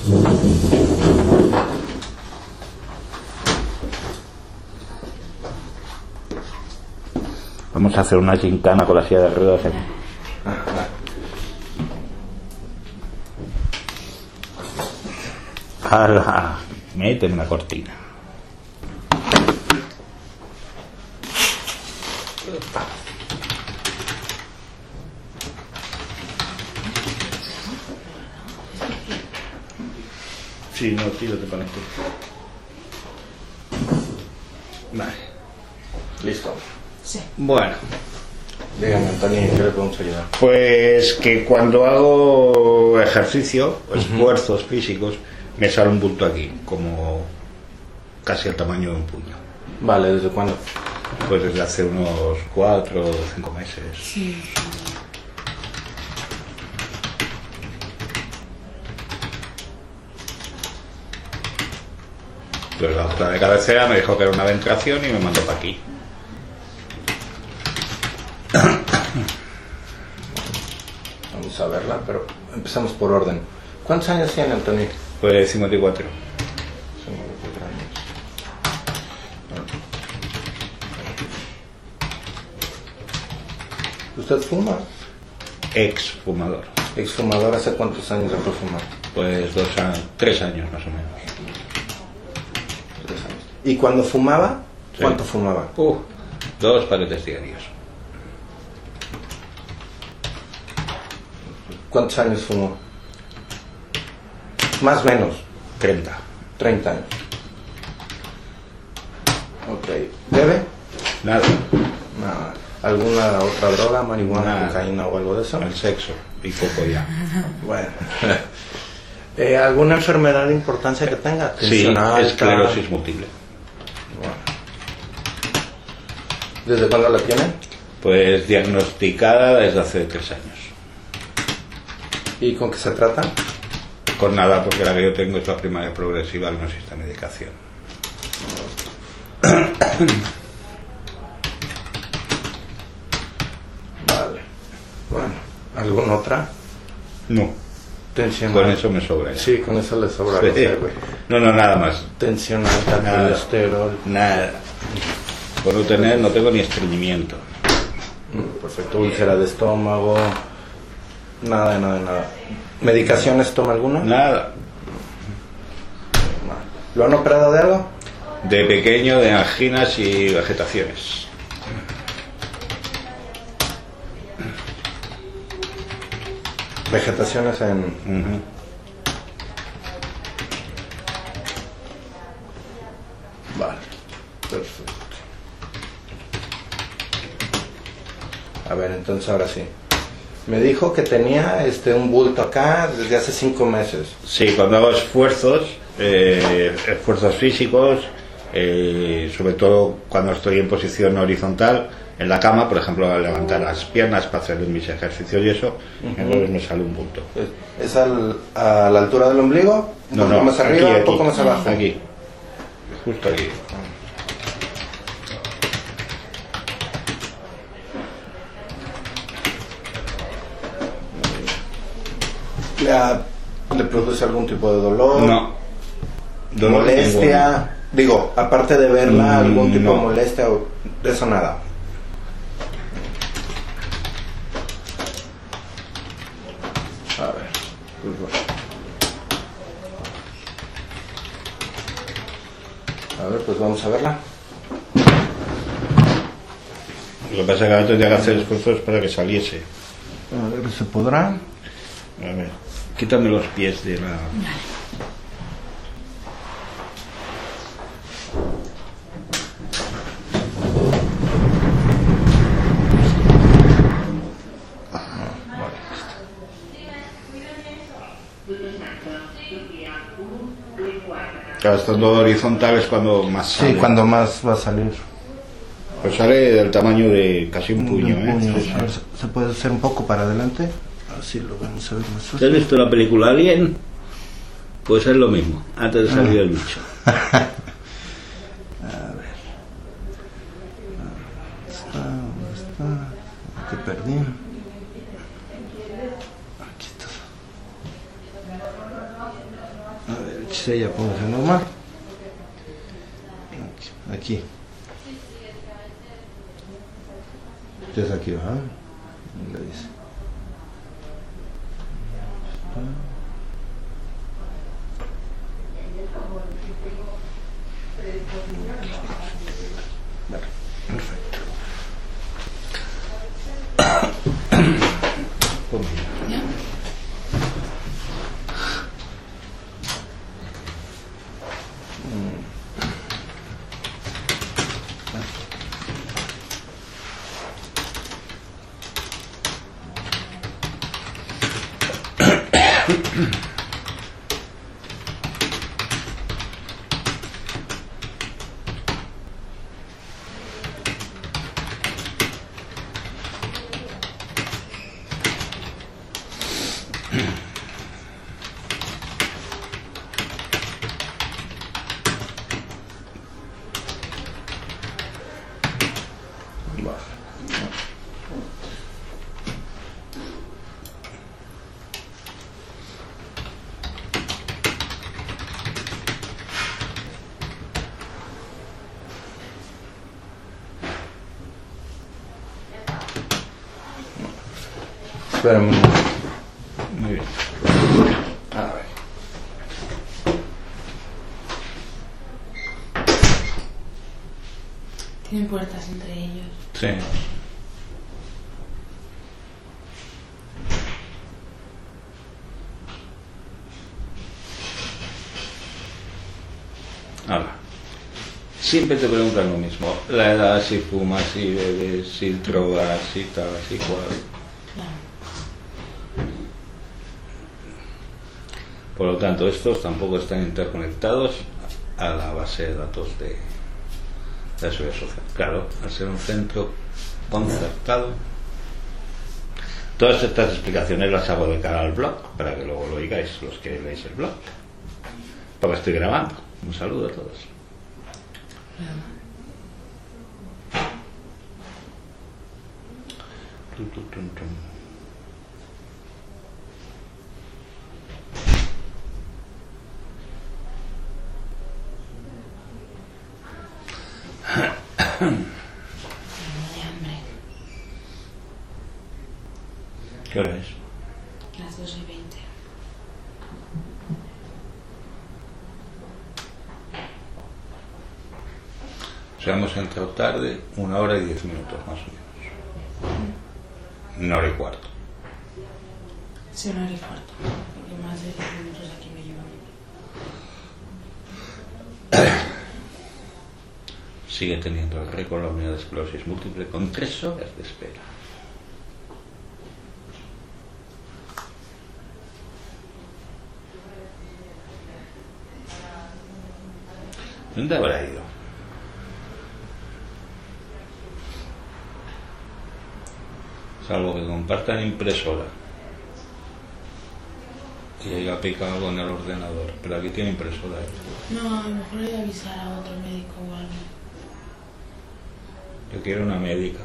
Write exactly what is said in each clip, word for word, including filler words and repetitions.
Vamos a hacer una gincana con la silla de ruedas aquí. ¡Hala! Meten una cortina. Sí, no, tío, te conecto. Vale. Listo. Sí. Bueno. Dígame, Antonio, ¿qué le podemos ayudar? Pues que cuando hago ejercicio, esfuerzos físicos, me sale un bulto aquí, como casi el tamaño de un puño. Vale, ¿desde cuándo? Pues desde hace unos cuatro o cinco meses. Sí. Pues la doctora de cabecera me dijo que era una ventración y me mandó para aquí. Vamos a verla, pero empezamos por orden. ¿Cuántos años tiene, Antonio? Pues cincuenta y cuatro. ¿Usted fuma? Ex fumador. ¿Exfumador? ¿Hace cuántos años dejó de fumar? Pues dos años, tres años más o menos. Tres años. ¿Y cuando fumaba? Sí. ¿Cuánto fumaba? Uh, dos paquetes diarios. ¿Cuántos años fumó? Más o menos. treinta. treinta años. Ok. ¿Bebe? Nada. No. ¿Alguna otra droga, marihuana, Nada. cocaína o algo de eso? El sexo y poco ya. Bueno. eh, ¿Alguna enfermedad de importancia que tenga? Sí, Tensión alta. esclerosis múltiple. Bueno. ¿Desde cuándo la tiene? Pues diagnosticada desde hace tres años. ¿Y con qué se trata? Con nada, porque la que yo tengo es la primaria progresiva, no existe medicación. Vale. Bueno, ¿alguna otra? No, Tensión con alta. eso me sobra. Sí, con eso le sobra. Sí. No sé, güey. No, no, nada más. Tensión alta, Nada. colesterol. Nada. Por no tener, no tengo ni estreñimiento. Mm, Perfecto. Úlcera de estómago. Nada, nada, nada. ¿Medicaciones toma alguna? Nada. ¿Lo han operado de algo? De pequeño, de anginas y vegetaciones. Vegetaciones en... Ujú. Vale, perfecto. A ver, entonces ahora sí. Me dijo que tenía este un bulto acá desde hace cinco meses. Sí, cuando hago esfuerzos, eh, esfuerzos físicos, eh, sobre todo cuando estoy en posición horizontal, en la cama, por ejemplo, al levantar las piernas para hacer mis ejercicios y eso, entonces me sale un bulto. ¿Es al- a la altura del ombligo? ¿Un No, poco no, más arriba, aquí, un poco aquí, más abajo? Aquí, justo aquí. ¿Le, ha- le produce algún tipo de dolor? No. Dolor ¿Molestia? Digo, aparte de verla, Mm, algún tipo no. de molestia o de eso nada. A ver, pues bueno. A ver, pues vamos a verla. Lo que pasa es que ahora tendría que hacer esfuerzos para que saliese. A ver, ¿se podrá? A ver, quítame los pies de la... Claro, estando horizontal es cuando más Sí, sale. cuando más va a salir. Pues sale del tamaño de casi un puño, Un puño. ¿eh? A ver, ¿se- ¿Se puede hacer un poco para adelante? Así lo vamos a ver más ¿Te fácil. has visto la película Alien? Pues es lo mismo, antes de salir el bicho. A ver. ¿Dónde está? ¿Dónde está? Te perdí. Aquí está. Sí, ya póngase normal. Aquí. Usted aquí, ¿verdad? Le dice. Vale, perfecto. Pues mira. Espérame un momento. Muy bien. A ver. Tienen puertas entre ellos. Sí. Ahora, siempre te preguntan lo mismo. La edad, si fumas, si bebes, si drogas, si tal, si cual. Claro. Por lo tanto, estos tampoco están interconectados a la base de datos de, de la seguridad social. Claro, al ser un centro concertado. Todas estas explicaciones las hago de cara al blog, para que luego lo oigáis los que leéis el blog. Porque estoy grabando. Un saludo a todos. Tum, tum, tum, tum. ¿Qué hora es? Las dos y veinte. O sea, hemos entrado tarde, una hora y diez minutos más o menos. Una hora y cuarto. Sí, una hora y cuarto. Porque más de diez minutos aquí me llevan. Sigue teniendo el récord la unidad de esclerosis múltiple con tres horas de espera. ¿Dónde habrá ido? Salvo que compartan impresora y haya picado con el ordenador, pero aquí tiene impresora. No, a lo mejor hay que avisar a otro médico o algo. Yo quiero una médica.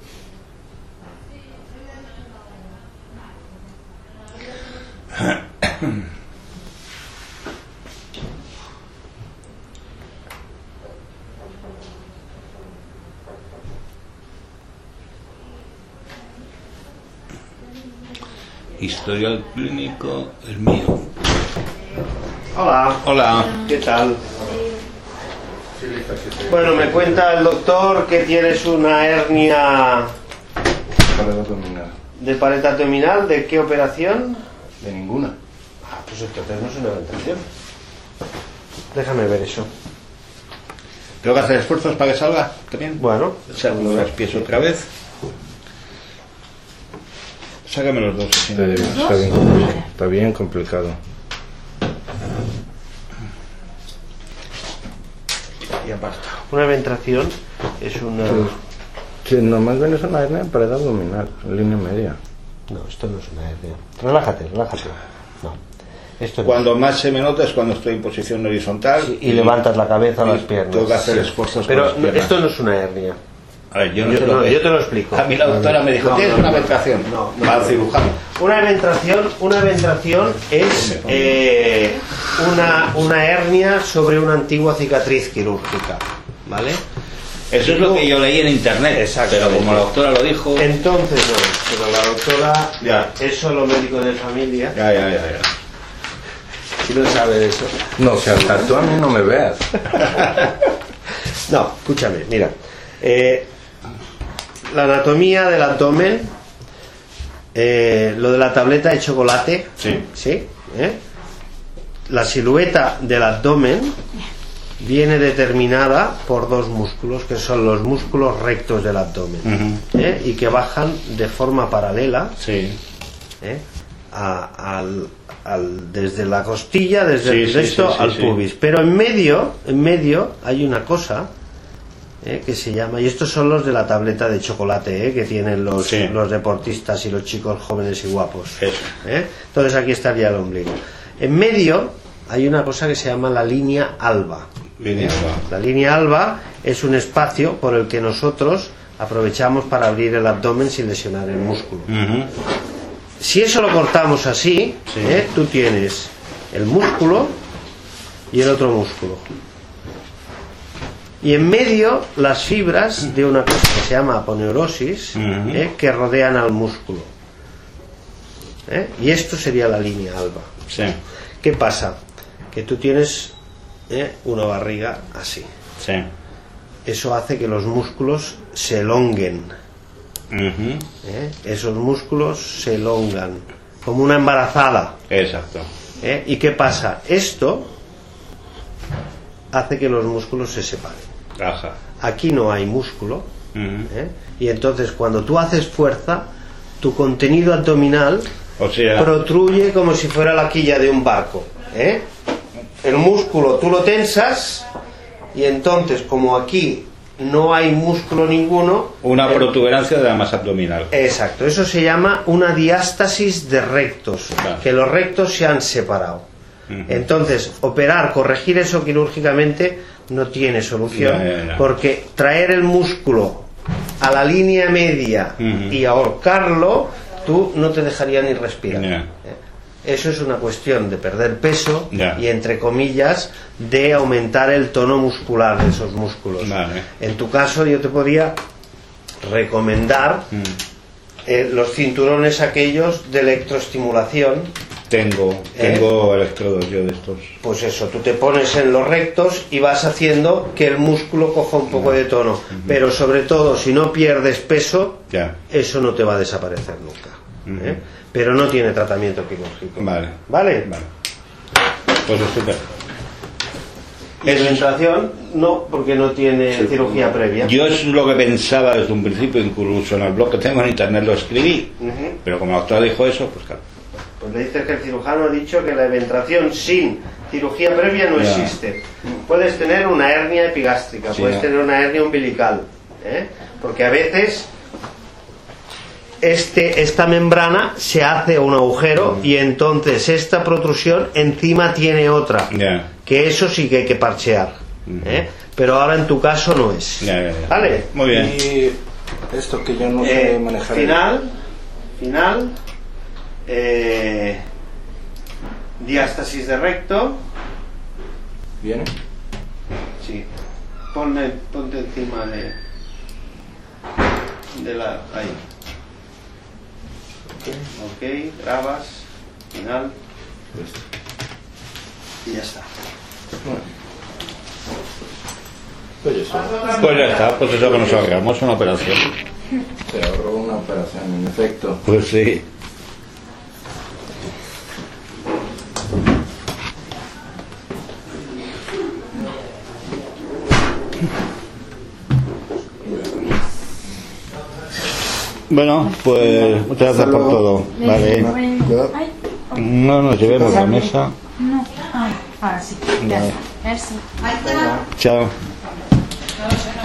Historial clínico, el mío. Hola. Hola. ¿Qué tal? Bueno, me cuenta el doctor que tienes una hernia Pared abdominal. de pared abdominal. ¿De qué operación? De ninguna. Ah, pues entonces no es una ventración. Déjame ver eso. ¿Tengo que hacer esfuerzos para que salga también? Bueno, O sea, los pies otra vez. Sácame los dos. Si no. Está bien, está bien, está bien complicado. Ya basta. una ventración es una... Sí, nomás ven es una hernia en pared abdominal, en línea media. No, esto no es una hernia. Relájate, relájate. No, esto no. Cuando más se me nota es cuando estoy en posición horizontal. Sí, y, y levantas la cabeza o las piernas. Tengo que hacer Sí. esfuerzos Pero con las no, piernas. esto no es una hernia. A ver, yo no Yo, sé lo no, que yo es. te lo explico. A mí la doctora me dijo, No, tienes no, una no. ventración. No, no, Va al no. cirujano. Una eventración, una eventración es eh, una, una hernia sobre una antigua cicatriz quirúrgica, ¿vale? Eso es lo que yo leí en internet. Exactamente. Pero como la doctora lo dijo. Entonces no, pero la doctora, Ya. eso los médicos de familia, Ya, ya, ya, ya. si no sabe de eso. No, si hasta tú a mí no me veas. No, escúchame, mira. Eh, la anatomía del abdomen, eh, lo de la tableta de chocolate, Sí. ¿sí? ¿Eh? La silueta del abdomen viene determinada por dos músculos, que son los músculos rectos del abdomen, Ujú. ¿eh? Y que bajan de forma paralela, Sí. ¿eh? a- al, al- desde la costilla, desde Sí, el sí, resto sí, sí, al sí. pubis. Pero en medio, en medio hay una cosa, ¿eh? que se llama, y estos son los de la tableta de chocolate, ¿eh? que tienen los, Sí. los deportistas y los chicos jóvenes y guapos. Eso. ¿eh? Entonces aquí estaría el ombligo. En medio hay una cosa que se llama la línea alba. Línea alba. La línea alba es un espacio por el que nosotros aprovechamos para abrir el abdomen sin lesionar el músculo. Ujú. Si eso lo cortamos así, Sí. ¿eh? tú tienes el músculo y el otro músculo. Y en medio las fibras de una cosa que se llama aponeurosis, Ujú. ¿eh? que rodean al músculo. ¿Eh? Y esto sería la línea alba. Sí. ¿Qué pasa? Que tú tienes ¿eh? una barriga así. Sí. Eso hace que los músculos se elonguen. Ujú. ¿eh? Esos músculos se elongan, como una embarazada. Exacto. ¿eh? ¿Y qué pasa? Esto hace que los músculos se separen. Ajá. Aquí no hay músculo, Ujú. ¿eh? y entonces cuando tú haces fuerza, tu contenido abdominal O sea, protruye como si fuera la quilla de un barco. ¿eh? El músculo tú lo tensas y entonces como aquí no hay músculo ninguno, una el- protuberancia de la masa abdominal. Exacto, eso se llama una diástasis de rectos, Claro. que los rectos se han separado. Ujú. Entonces, operar, corregir eso quirúrgicamente no tiene solución, Ya, ya, ya. porque traer el músculo a la línea media Ujú. y ahorcarlo, tú no te dejaría ni respirar. Ya. ¿eh? Eso es una cuestión de perder peso Ya. y, entre comillas, de aumentar el tono muscular de esos músculos. Vale. En tu caso, yo te podría recomendar Mm. eh, los cinturones aquellos de electroestimulación. Tengo, ¿Eh? tengo electrodos yo de estos. Pues eso, tú te pones en los rectos y vas haciendo que el músculo coja un poco de tono. Pero sobre todo, si no pierdes peso, Ya. eso no te va a desaparecer nunca. ¿eh? Pero no tiene tratamiento quirúrgico. Vale. ¿Vale? Vale. Pues estupendo. Penetración, no, porque no tiene cirugía previa. Yo es lo que pensaba desde un principio, incluso en el blog que tengo en internet lo escribí. Ujú. Pero como la doctora dijo eso, pues claro. Pues le dices que el cirujano ha dicho que la eventración sin cirugía previa no Ya. existe. Puedes tener una hernia epigástrica, Sí, puedes ya. tener una hernia umbilical, ¿eh? porque a veces este, esta membrana se hace un agujero y entonces esta protrusión encima tiene otra, Ya. que eso sí que hay que parchear, ¿eh? pero ahora en tu caso no es. Ya, ya, ya. ¿Vale? Muy bien. Y esto que yo no Eh, sé manejar. final, final, eh, diástasis de recto. ¿Viene? Sí. Ponle, ponte encima de, de la, ahí. Ok, grabas, final y ya está. Pues eso. Pues ya está, pues eso que nos ahorramos una operación. Se ahorró una operación, en efecto. Pues sí. Bueno, pues muchas gracias por todo. Vale. Ay, No nos llevemos la mesa. no. Ay, ahora sí. Ya está. Merci. Chao. Vamos a